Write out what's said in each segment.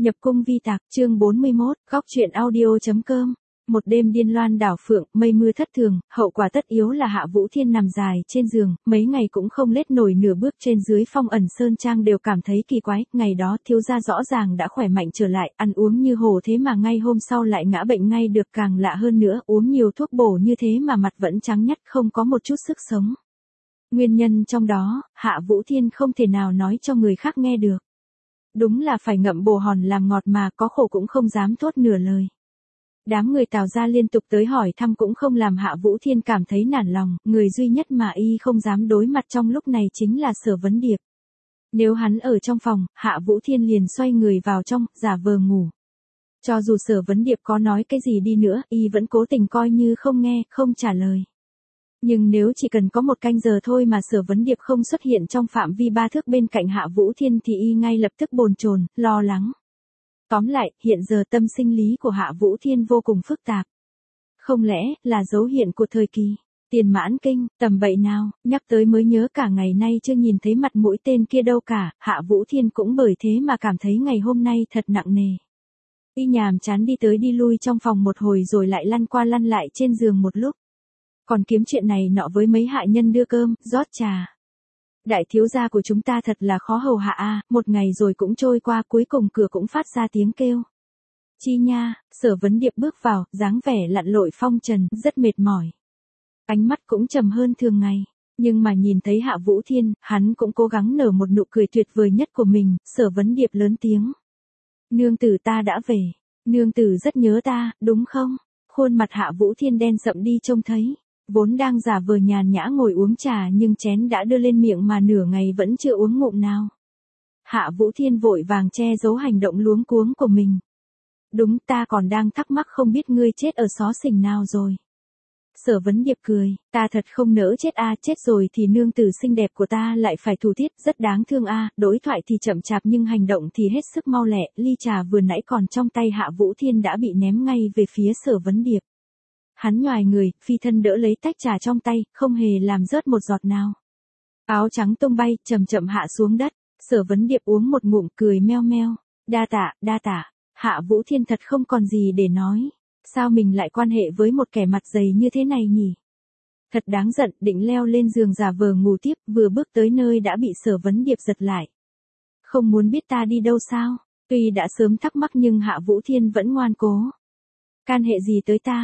Nhập cung vi tạc, chương 41, góc truyện audio.com. Một đêm điên loan đảo phượng, mây mưa thất thường, hậu quả tất yếu là Hạ Vũ Thiên nằm dài trên giường, mấy ngày cũng không lết nổi nửa bước trên dưới Phong Ẩn Sơn Trang đều cảm thấy kỳ quái, ngày đó thiếu gia rõ ràng đã khỏe mạnh trở lại, ăn uống như hồ thế mà ngay hôm sau lại ngã bệnh ngay được, càng lạ hơn nữa, uống nhiều thuốc bổ như thế mà mặt vẫn trắng nhắt không có một chút sức sống. Nguyên nhân trong đó, Hạ Vũ Thiên không thể nào nói cho người khác nghe được. Đúng là phải ngậm bồ hòn làm ngọt mà có khổ cũng không dám thốt nửa lời. Đám người Tào gia liên tục tới hỏi thăm cũng không làm Hạ Vũ Thiên cảm thấy nản lòng, người duy nhất mà y không dám đối mặt trong lúc này chính là Sở Vấn Điệp. Nếu hắn ở trong phòng, Hạ Vũ Thiên liền xoay người vào trong, giả vờ ngủ. Cho dù Sở Vấn Điệp có nói cái gì đi nữa, y vẫn cố tình coi như không nghe, không trả lời. Nhưng nếu chỉ cần có một canh giờ thôi mà Sở Vấn Điệp không xuất hiện trong phạm vi 3 thước bên cạnh Hạ Vũ Thiên thì y ngay lập tức bồn chồn, lo lắng. Tóm lại, hiện giờ tâm sinh lý của Hạ Vũ Thiên vô cùng phức tạp. Không lẽ là dấu hiện của thời kỳ tiền mãn kinh, tầm bậy nào, nhắc tới mới nhớ cả ngày nay chưa nhìn thấy mặt mũi tên kia đâu cả, Hạ Vũ Thiên cũng bởi thế mà cảm thấy ngày hôm nay thật nặng nề. Y nhàm chán đi tới đi lui trong phòng một hồi rồi lại lăn qua lăn lại trên giường một lúc. Còn kiếm chuyện này nọ với mấy hạ nhân đưa cơm, rót trà. Đại thiếu gia của chúng ta thật là khó hầu hạ a, một ngày rồi cũng trôi qua cuối cùng cửa cũng phát ra tiếng kêu. Chi nha, Sở Vấn Điệp bước vào, dáng vẻ lặn lội phong trần, rất mệt mỏi. Ánh mắt cũng trầm hơn thường ngày, nhưng mà nhìn thấy Hạ Vũ Thiên, hắn cũng cố gắng nở một nụ cười tuyệt vời nhất của mình, Sở Vấn Điệp lớn tiếng. Nương tử ta đã về, nương tử rất nhớ ta, đúng không? Khuôn mặt Hạ Vũ Thiên đen sậm đi trông thấy. Vốn đang giả vờ nhàn nhã ngồi uống trà nhưng chén đã đưa lên miệng mà nửa ngày vẫn chưa uống ngụm nào. Hạ Vũ Thiên vội vàng che giấu hành động luống cuống của mình. Đúng, ta còn đang thắc mắc không biết ngươi chết ở xó xỉnh nào rồi. Sở Vấn Điệp cười, ta thật không nỡ chết a, chết rồi thì nương tử xinh đẹp của ta lại phải thù thiết, rất đáng thương a. Đối thoại thì chậm chạp nhưng hành động thì hết sức mau lẹ, ly trà vừa nãy còn trong tay Hạ Vũ Thiên đã bị ném ngay về phía Sở Vấn Điệp. Hắn nhoài người, phi thân đỡ lấy tách trà trong tay, không hề làm rớt một giọt nào. Áo trắng tung bay, chậm chậm hạ xuống đất, Sở Vấn Điệp uống một ngụm cười meo meo. Đa tạ, đa tạ. Hạ Vũ Thiên thật không còn gì để nói. Sao mình lại quan hệ với một kẻ mặt dày như thế này nhỉ? Thật đáng giận, định leo lên giường giả vờ ngủ tiếp, vừa bước tới nơi đã bị Sở Vấn Điệp giật lại. Không muốn biết ta đi đâu sao? Tuy đã sớm thắc mắc nhưng Hạ Vũ Thiên vẫn ngoan cố. Can hệ gì tới ta?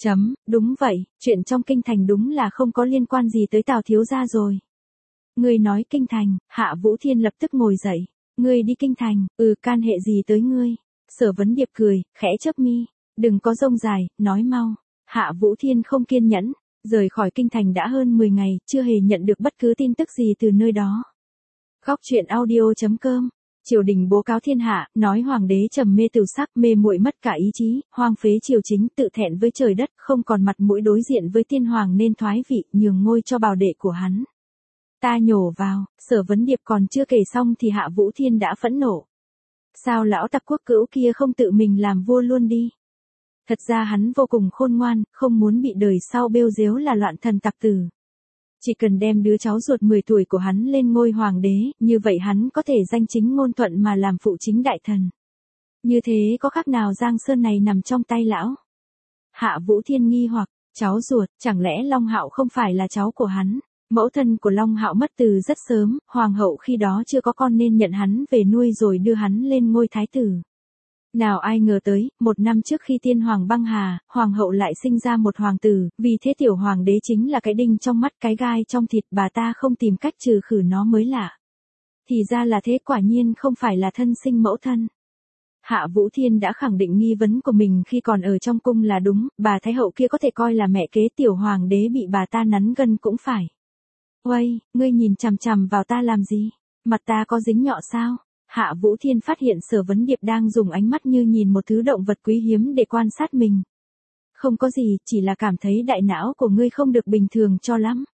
Đúng vậy, chuyện trong kinh thành đúng là không có liên quan gì tới Tào thiếu gia rồi. Ngươi nói kinh thành, Hạ Vũ Thiên lập tức ngồi dậy. Ngươi đi kinh thành, can hệ gì tới ngươi? Sở Vấn Điệp cười, khẽ chớp mi. Đừng có rông dài, nói mau. Hạ Vũ Thiên không kiên nhẫn, rời khỏi kinh thành đã hơn 10 ngày, chưa hề nhận được bất cứ tin tức gì từ nơi đó. Góc truyện audio.com. Triều đình bố cáo thiên hạ, nói hoàng đế trầm mê tửu sắc, mê muội mất cả ý chí, hoang phế triều chính, tự thẹn với trời đất, không còn mặt mũi đối diện với tiên hoàng nên thoái vị, nhường ngôi cho bào đệ của hắn. Ta nhổ vào, Sở Vấn Điệp còn chưa kể xong thì Hạ Vũ Thiên đã phẫn nộ. Sao lão tặc quốc cữu kia không tự mình làm vua luôn đi? Thật ra hắn vô cùng khôn ngoan, không muốn bị đời sau bêu dếu là loạn thần tặc tử. Chỉ cần đem đứa cháu ruột 10 tuổi của hắn lên ngôi hoàng đế, như vậy hắn có thể danh chính ngôn thuận mà làm phụ chính đại thần. Như thế có khác nào Giang Sơn này nằm trong tay lão? Hạ Vũ Thiên nghi hoặc, cháu ruột, chẳng lẽ Long Hạo không phải là cháu của hắn? Mẫu thân của Long Hạo mất từ rất sớm, hoàng hậu khi đó chưa có con nên nhận hắn về nuôi rồi đưa hắn lên ngôi thái tử. Nào ai ngờ tới, 1 năm trước khi tiên hoàng băng hà, hoàng hậu lại sinh ra một hoàng tử, vì thế tiểu hoàng đế chính là cái đinh trong mắt cái gai trong thịt, bà ta không tìm cách trừ khử nó mới lạ. Thì ra là thế, quả nhiên không phải là thân sinh mẫu thân. Hạ Vũ Thiên đã khẳng định nghi vấn của mình khi còn ở trong cung là đúng, bà thái hậu kia có thể coi là mẹ kế tiểu hoàng đế bị bà ta nắn gân cũng phải. Uây, ngươi nhìn chằm chằm vào ta làm gì? Mặt ta có dính nhọ sao? Hạ Vũ Thiên phát hiện Sở Vấn Điệp đang dùng ánh mắt như nhìn một thứ động vật quý hiếm để quan sát mình. Không có gì, chỉ là cảm thấy đại não của ngươi không được bình thường cho lắm.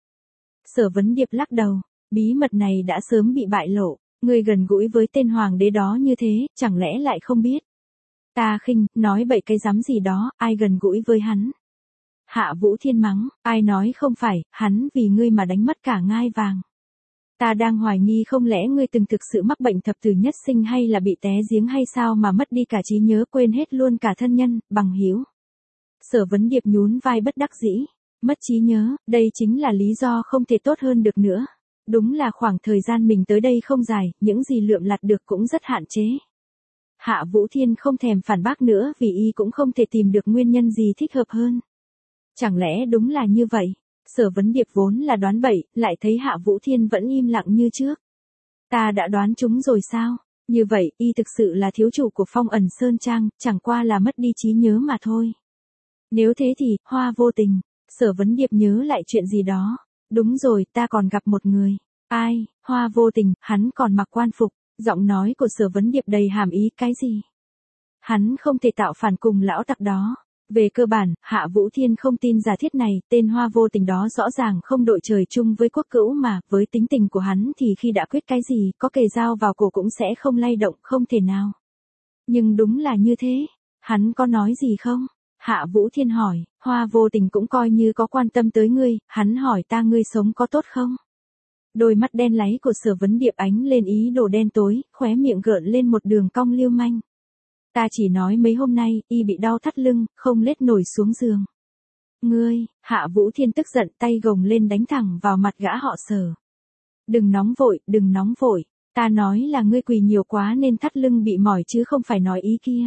Sở Vấn Điệp lắc đầu, bí mật này đã sớm bị bại lộ, ngươi gần gũi với tên hoàng đế đó như thế, chẳng lẽ lại không biết? Ta khinh, nói bậy cái rắm gì đó, ai gần gũi với hắn? Hạ Vũ Thiên mắng, ai nói không phải, hắn vì ngươi mà đánh mất cả ngai vàng. Ta đang hoài nghi không lẽ ngươi từng thực sự mắc bệnh thập tử nhất sinh hay là bị té giếng hay sao mà mất đi cả trí nhớ, quên hết luôn cả thân nhân, bằng hữu. Sở Vấn Điệp nhún vai bất đắc dĩ. Mất trí nhớ, đây chính là lý do không thể tốt hơn được nữa. Đúng là khoảng thời gian mình tới đây không dài, những gì lượm lặt được cũng rất hạn chế. Hạ Vũ Thiên không thèm phản bác nữa vì y cũng không thể tìm được nguyên nhân gì thích hợp hơn. Chẳng lẽ đúng là như vậy? Sở Vấn Điệp vốn là đoán bậy, lại thấy Hạ Vũ Thiên vẫn im lặng như trước. Ta đã đoán chúng rồi sao? Như vậy, y thực sự là thiếu chủ của Phong Ẩn Sơn Trang, chẳng qua là mất đi trí nhớ mà thôi. Nếu thế thì, Hoa Vô Tình. Sở Vấn Điệp nhớ lại chuyện gì đó. Đúng rồi, ta còn gặp một người. Ai? Hoa Vô Tình, hắn còn mặc quan phục. Giọng nói của Sở Vấn Điệp đầy hàm ý cái gì? Hắn không thể tạo phản cùng lão tặc đó. Về cơ bản, Hạ Vũ Thiên không tin giả thiết này, tên Hoa Vô Tình đó rõ ràng không đội trời chung với quốc cữu mà, với tính tình của hắn thì khi đã quyết cái gì, có kề dao vào cổ cũng sẽ không lay động, không thể nào. Nhưng đúng là như thế. Hắn có nói gì không? Hạ Vũ Thiên hỏi, Hoa Vô Tình cũng coi như có quan tâm tới ngươi, hắn hỏi ta ngươi sống có tốt không? Đôi mắt đen láy của Sở Vấn Điệp ánh lên ý đồ đen tối, khóe miệng gợn lên một đường cong lưu manh. Ta chỉ nói mấy hôm nay, y bị đau thắt lưng, không lết nổi xuống giường. Ngươi, Hạ Vũ Thiên tức giận tay gồng lên đánh thẳng vào mặt gã họ Sở. Đừng nóng vội, đừng nóng vội. Ta nói là ngươi quỳ nhiều quá nên thắt lưng bị mỏi chứ không phải nói ý kia.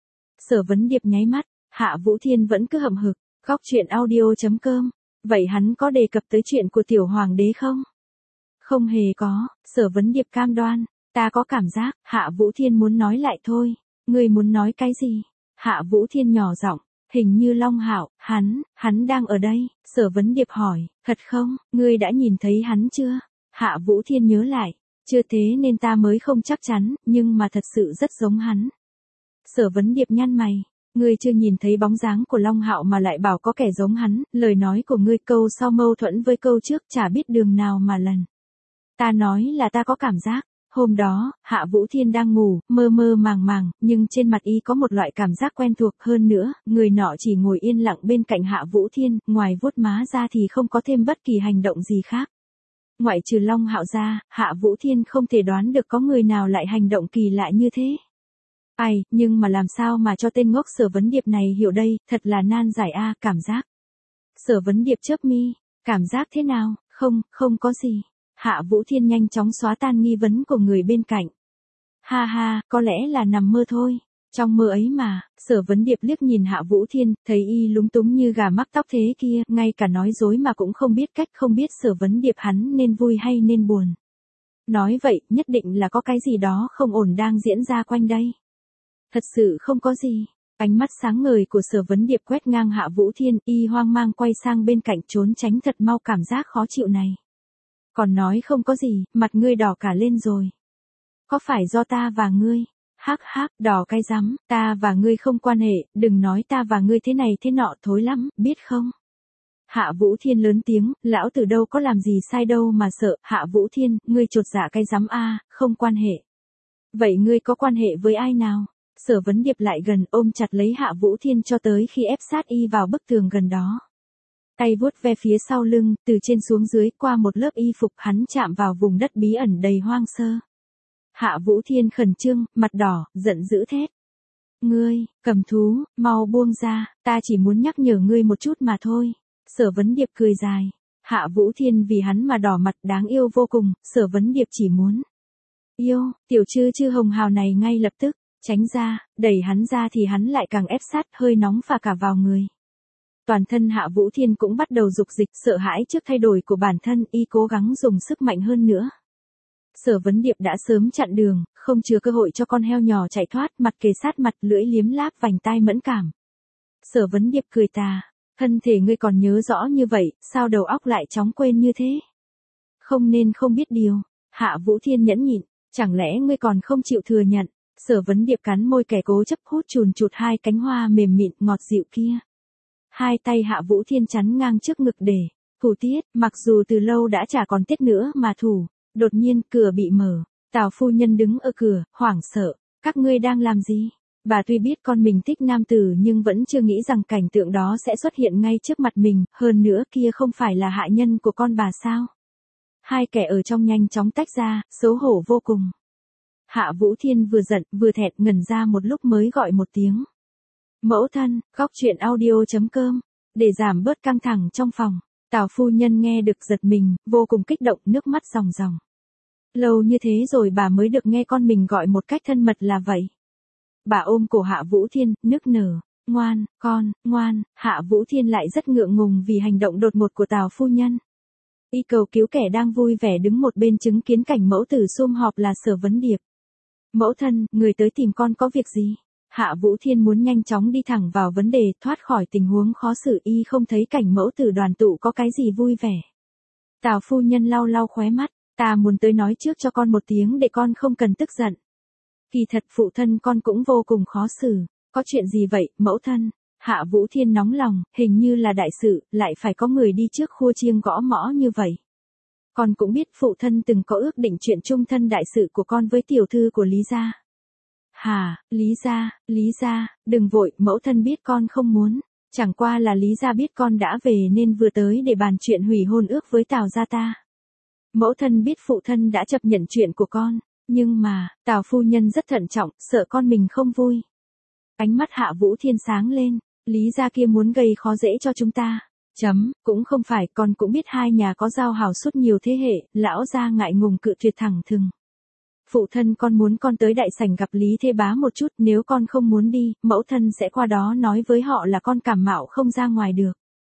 Sở Vấn Điệp nháy mắt, Hạ Vũ Thiên vẫn cứ hậm hực, góc chuyện audio.com. Vậy hắn có đề cập tới chuyện của tiểu hoàng đế không? Không hề có, Sở Vấn Điệp cam đoan. Ta có cảm giác, Hạ Vũ Thiên muốn nói lại thôi. Ngươi muốn nói cái gì? Hạ Vũ Thiên nhỏ giọng, hình như Long Hạo, hắn đang ở đây. Sở Vấn Điệp hỏi, thật không, ngươi đã nhìn thấy hắn chưa? Hạ Vũ Thiên nhớ lại, chưa thế nên ta mới không chắc chắn, nhưng mà thật sự rất giống hắn. Sở Vấn Điệp nhăn mày, ngươi chưa nhìn thấy bóng dáng của Long Hạo mà lại bảo có kẻ giống hắn, lời nói của ngươi câu sau mâu thuẫn với câu trước chả biết đường nào mà lần. Ta nói là ta có cảm giác. Hôm đó, Hạ Vũ Thiên đang ngủ, mơ mơ màng màng, nhưng trên mặt y có một loại cảm giác quen thuộc hơn nữa, người nọ chỉ ngồi yên lặng bên cạnh Hạ Vũ Thiên, ngoài vuốt má ra thì không có thêm bất kỳ hành động gì khác. Ngoại trừ Long Hạo ra, Hạ Vũ Thiên không thể đoán được có người nào lại hành động kỳ lạ như thế. Ai, nhưng mà làm sao mà cho tên ngốc Sở Vấn Điệp này hiểu đây, thật là nan giải a, cảm giác. Sở Vấn Điệp chớp mi, cảm giác thế nào? Không có gì. Hạ Vũ Thiên nhanh chóng xóa tan nghi vấn của người bên cạnh. Ha ha, có lẽ là nằm mơ thôi. Trong mơ ấy mà, Sở Vấn Điệp liếc nhìn Hạ Vũ Thiên, thấy y lúng túng như gà mắc tóc thế kia, ngay cả nói dối mà cũng không biết cách, không biết Sở Vấn Điệp hắn nên vui hay nên buồn. Nói vậy, nhất định là có cái gì đó không ổn đang diễn ra quanh đây. Thật sự không có gì. Ánh mắt sáng ngời của Sở Vấn Điệp quét ngang Hạ Vũ Thiên, y hoang mang quay sang bên cạnh trốn tránh thật mau cảm giác khó chịu này. Còn nói không có gì, mặt ngươi đỏ cả lên rồi. Có phải do ta và ngươi? Hắc hắc, đỏ cái rắm, ta và ngươi không quan hệ, đừng nói ta và ngươi thế này thế nọ thối lắm, biết không? Hạ Vũ Thiên lớn tiếng, lão tử đâu có làm gì sai đâu mà sợ, Hạ Vũ Thiên, ngươi chột dạ cái rắm a, không quan hệ. Vậy ngươi có quan hệ với ai nào? Sở Vấn Điệp lại gần ôm chặt lấy Hạ Vũ Thiên cho tới khi ép sát y vào bức tường gần đó. Tay vuốt ve phía sau lưng, từ trên xuống dưới qua một lớp y phục hắn chạm vào vùng đất bí ẩn đầy hoang sơ. Hạ Vũ Thiên khẩn trương, mặt đỏ, giận dữ thét. Ngươi, cầm thú, mau buông ra, ta chỉ muốn nhắc nhở ngươi một chút mà thôi. Sở Vấn Điệp cười dài. Hạ Vũ Thiên vì hắn mà đỏ mặt đáng yêu vô cùng, Sở Vấn Điệp chỉ muốn. Yêu, tiểu chư hồng hào này ngay lập tức, tránh ra, đẩy hắn ra thì hắn lại càng ép sát hơi nóng phả cả vào người. Toàn thân Hạ Vũ Thiên cũng bắt đầu dục dịch, sợ hãi trước thay đổi của bản thân, y cố gắng dùng sức mạnh hơn nữa. Sở Vấn Điệp đã sớm chặn đường, không chừa cơ hội cho con heo nhỏ chạy thoát, mặt kề sát mặt, lưỡi liếm láp vành tai mẫn cảm. Sở Vấn Điệp cười tà, thân thể ngươi còn nhớ rõ như vậy, sao đầu óc lại chóng quên như thế? Không nên không biết điều. Hạ Vũ Thiên nhẫn nhịn, chẳng lẽ ngươi còn không chịu thừa nhận? Sở Vấn Điệp cắn môi kẻ cố chấp hút chùn chụt hai cánh hoa mềm mịn ngọt dịu kia. Hai tay Hạ Vũ Thiên chắn ngang trước ngực để thủ tiết, mặc dù từ lâu đã chả còn tiết nữa mà thủ. Đột nhiên cửa bị mở, Tào phu nhân đứng ở cửa, hoảng sợ, các ngươi đang làm gì? Bà tuy biết con mình thích nam tử nhưng vẫn chưa nghĩ rằng cảnh tượng đó sẽ xuất hiện ngay trước mặt mình, hơn nữa kia không phải là hạ nhân của con bà sao? Hai kẻ ở trong nhanh chóng tách ra, xấu hổ vô cùng. Hạ Vũ Thiên vừa giận, vừa thẹn, ngẩn ra một lúc mới gọi một tiếng. Mẫu thân, góc chuyện audio.com. Để giảm bớt căng thẳng trong phòng, Tào phu nhân nghe được giật mình, vô cùng kích động, nước mắt ròng ròng. Lâu như thế rồi bà mới được nghe con mình gọi một cách thân mật là vậy. Bà ôm cổ Hạ Vũ Thiên, nức nở. Ngoan, con, ngoan. Hạ Vũ Thiên lại rất ngượng ngùng vì hành động đột ngột của Tào phu nhân. Y cầu cứu kẻ đang vui vẻ đứng một bên chứng kiến cảnh mẫu tử sum họp là Sở Vấn Điệp. Mẫu thân, người tới tìm con có việc gì? Hạ Vũ Thiên muốn nhanh chóng đi thẳng vào vấn đề, thoát khỏi tình huống khó xử, y không thấy cảnh mẫu tử đoàn tụ có cái gì vui vẻ. Tào phu nhân lau lau khóe mắt, ta muốn tới nói trước cho con một tiếng để con không cần tức giận. Kỳ thật phụ thân con cũng vô cùng khó xử, có chuyện gì vậy, mẫu thân? Hạ Vũ Thiên nóng lòng, hình như là đại sự, lại phải có người đi trước khua chiêng gõ mõ như vậy. Con cũng biết phụ thân từng có ước định chuyện chung thân đại sự của con với tiểu thư của Lý gia. Hà, Lý gia, đừng vội, mẫu thân biết con không muốn. Chẳng qua là Lý gia biết con đã về nên vừa tới để bàn chuyện hủy hôn ước với Tào gia ta. Mẫu thân biết phụ thân đã chấp nhận chuyện của con, nhưng mà, Tào phu nhân rất thận trọng, sợ con mình không vui. Ánh mắt Hạ Vũ Thiên sáng lên, Lý gia kia muốn gây khó dễ cho chúng ta. Cũng không phải, con cũng biết hai nhà có giao hảo suốt nhiều thế hệ, lão gia ngại ngùng cự tuyệt thẳng thừng. Phụ thân con muốn con tới đại sảnh gặp Lý Thế Bá một chút, nếu con không muốn đi, mẫu thân sẽ qua đó nói với họ là con cảm mạo không ra ngoài được.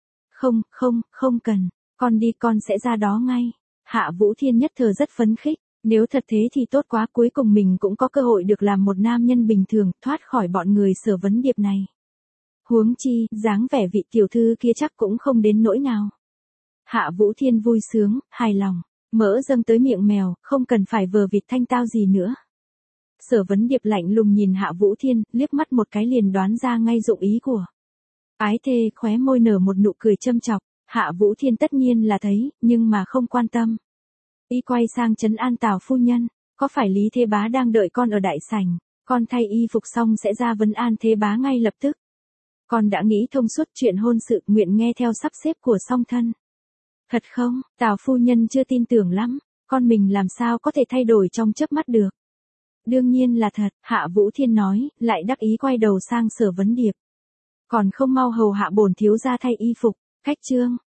Không cần, con đi con sẽ ra đó ngay. Hạ Vũ Thiên nhất thời rất phấn khích, nếu thật thế thì tốt quá, cuối cùng mình cũng có cơ hội được làm một nam nhân bình thường, thoát khỏi bọn người Sở Vấn Điệp này. Huống chi, dáng vẻ vị tiểu thư kia chắc cũng không đến nỗi nào. Hạ Vũ Thiên vui sướng, hài lòng, mỡ dâng tới miệng mèo, không cần phải vờ vịt thanh tao gì nữa. Sở Vấn Điệp lạnh lùng nhìn Hạ Vũ Thiên, liếc mắt một cái liền đoán ra ngay dụng ý của ái thê, khóe môi nở một nụ cười châm chọc. Hạ Vũ Thiên tất nhiên là thấy, nhưng mà không quan tâm. Y quay sang trấn an Tào phu nhân, có phải Lý Thế Bá đang đợi con ở đại sảnh, con thay y phục xong sẽ ra vấn an Thế Bá ngay lập tức. Con đã nghĩ thông suốt chuyện hôn sự, nguyện nghe theo sắp xếp của song thân. Thật không? Tào phu nhân chưa tin tưởng lắm, con mình làm sao có thể thay đổi trong chớp mắt được. Đương nhiên là thật, Hạ Vũ Thiên nói, lại đắc ý quay đầu sang Sở Vấn Điệp. Còn không mau hầu hạ bổn thiếu gia thay y phục, cách chương.